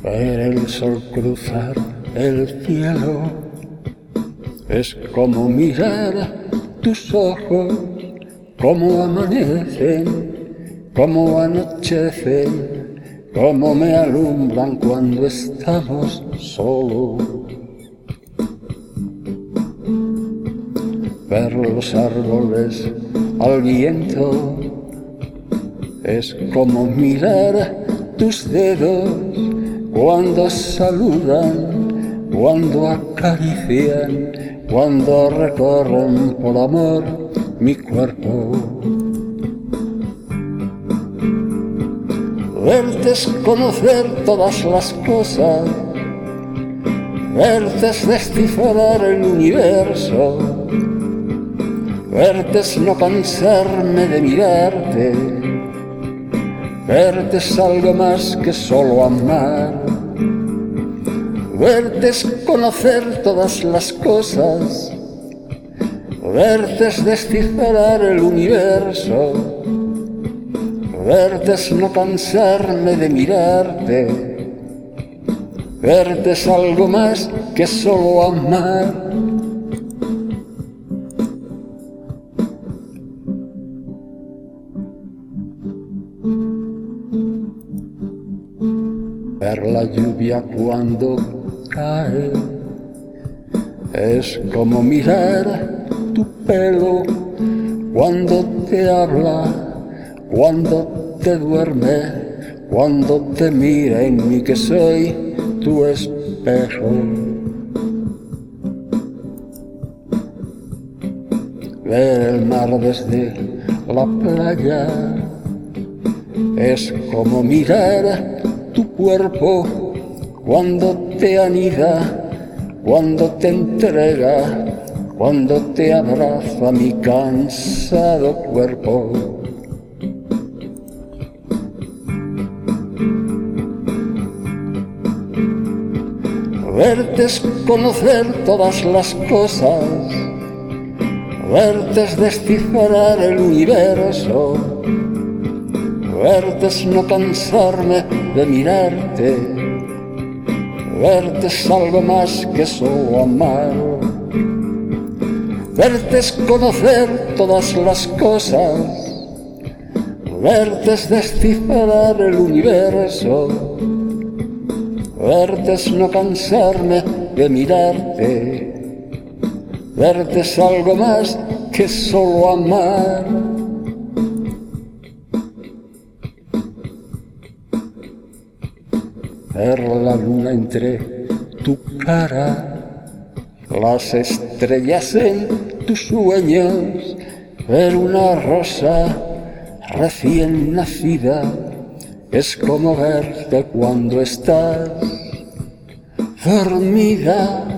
Ver el sol cruzar el cielo es como mirar tus ojos, como amanecen, como anochecen, como me alumbran cuando estamos solos. Ver los árboles al viento es como mirar tus dedos cuando saludan, cuando acarician, cuando recorren por amor mi cuerpo. Verte es conocer todas las cosas, verte es descifrar el universo, verte es no cansarme de mirarte, verte es algo más que solo amar. Verte es conocer todas las cosas, verte es descifrar el universo, verte es no cansarme de mirarte, verte es algo más que solo amar. Ver la lluvia cuando cae es como mirar tu pelo cuando te habla, cuando te duerme, cuando te mira en mí que soy tu espejo. Ver el mar desde la playa es como mirar tu cuerpo cuando te anida, cuando te entrega, cuando te abraza mi cansado cuerpo. Verte es conocer todas las cosas, verte es descifrar el universo, verte es no cansarme de mirarte, verte es algo más que solo amar. Verte es conocer todas las cosas, verte es descifrar el universo, verte es no cansarme de mirarte, verte es algo más que solo amar. Ver la luna entre tu cara, las estrellas en tus sueños, ver una rosa recién nacida, es como verte cuando estás dormida.